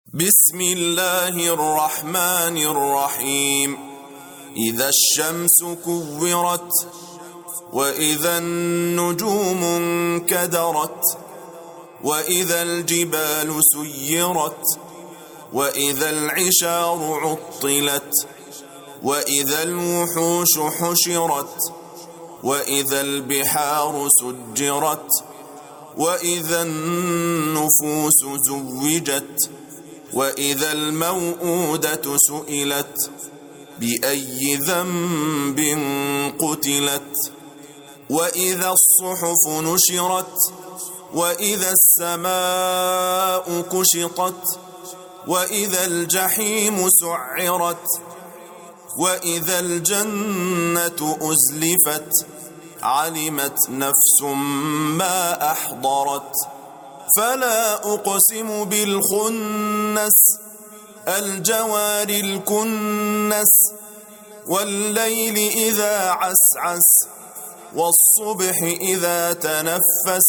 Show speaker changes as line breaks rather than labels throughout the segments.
بسم الله الرحمن الرحيم. إذا الشمس كورت وإذا النجوم انكدرت وإذا الجبال سيرت وإذا العشار عطلت وإذا الوحوش حشرت وإذا البحار سجرت وإذا النفوس زوجت وإذا الموءودة سئلت بأي ذنب قتلت وإذا الصحف نشرت وإذا السماء كشطت وإذا الجحيم سعرت وإذا الجنة أزلفت علمت نفس ما أحضرت. فلا أقسم بالخنس الجوار الكنس والليل إذا عسعس والصبح إذا تنفس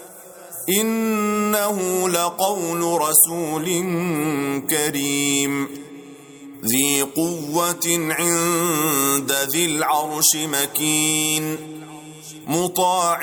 إنه لقول رسول كريم ذي قوة عند ذي العرش مكين مطاع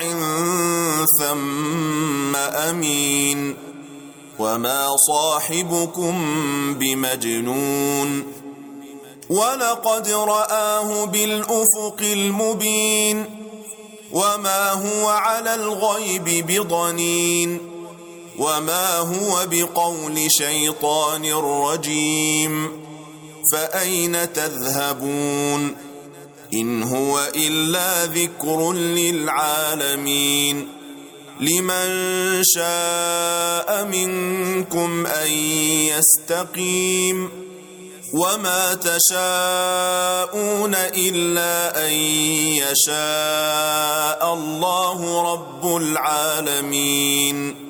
ثم أمين وما صاحبكم بمجنون ولقد رآه بالأفق المبين وما هو على الغيب بضنين وما هو بقول شيطان رجيم فأين تذهبون إن هو إلا ذكر للعالمين لمن شاء منكم أن يستقيم وما تشاءون إلا أن يشاء الله رب العالمين.